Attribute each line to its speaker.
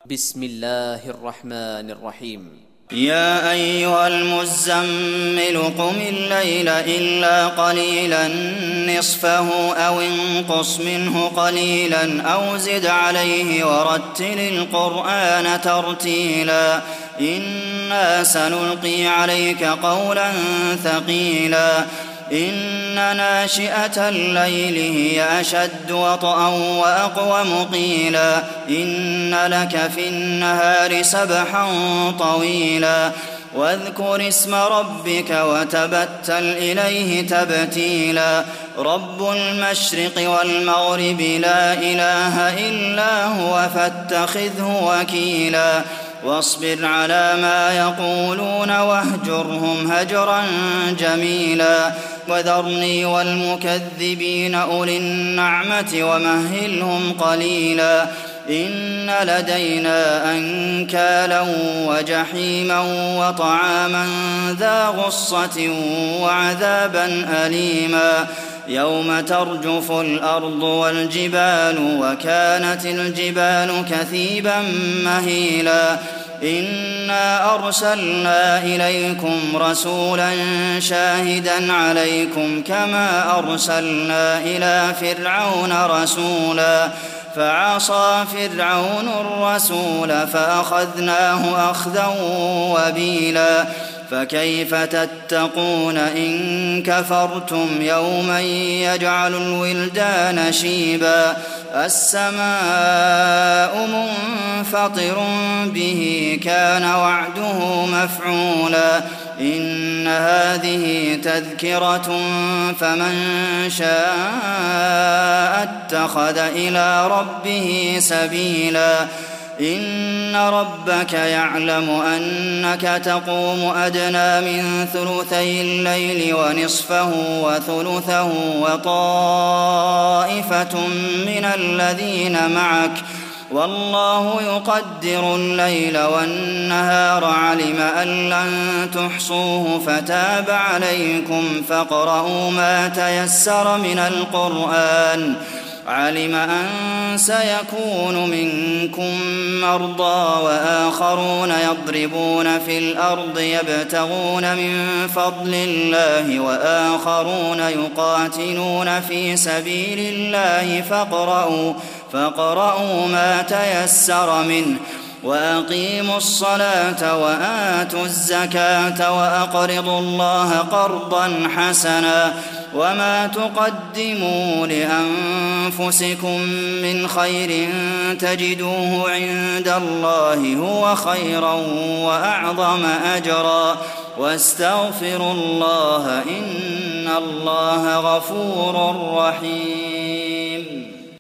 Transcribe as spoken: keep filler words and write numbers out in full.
Speaker 1: بسم الله الرحمن الرحيم.
Speaker 2: يا أيها المزمل قم الليل إلا قليلا نصفه أو انقص منه قليلا أو زد عليه ورتل القرآن ترتيلا إنا سنلقي عليك قولا ثقيلا إن ناشئة الليل هي أشد وطئا وأقوم قيلا إن لك في النهار سبحا طويلا واذكر اسم ربك وتبتل إليه تبتيلا رب المشرق والمغرب لا إله إلا هو فاتخذه وكيلا واصبر على ما يقولون واهجرهم هجرا جميلا وذرني والمكذبين أولي النعمة ومهلهم قليلا إن لدينا أنكالا وجحيما وطعاما ذا غصة وعذابا أليما يوم ترجف الأرض والجبال وكانت الجبال كثيبا مهيلا إنا أرسلنا إليكم رسولا شاهدا عليكم كما أرسلنا إلى فرعون رسولا فعصى فرعون الرسول فأخذناه أخذا وبيلا فكيف تتقون إن كفرتم يوما يجعل الولدان شيبا السماء منفطر به كان وعده مفعولا إن هذه تذكرة فمن شاء اتخذ إلى ربه سبيلا إن ربك يعلم أنك تقوم أدنى من ثلثي الليل ونصفه وثلثه وطائفة من الذين معك والله يقدر الليل والنهار علم أن لن تحصوه فتاب عليكم فاقرؤوا ما تيسر من القرآن علم أن سيكون منكم مرضى وآخرون يضربون في الأرض يبتغون من فضل الله وآخرون يقاتلون في سبيل الله فاقرؤوا فاقرؤوا ما تيسر منه وأقيموا الصلاة وآتوا الزكاة وأقرضوا الله قرضا حسنا وما تقدموا لأنفسكم من خير تجدوه عند الله هو خيرا وأعظم أجرا واستغفروا الله إن الله غفور رحيم.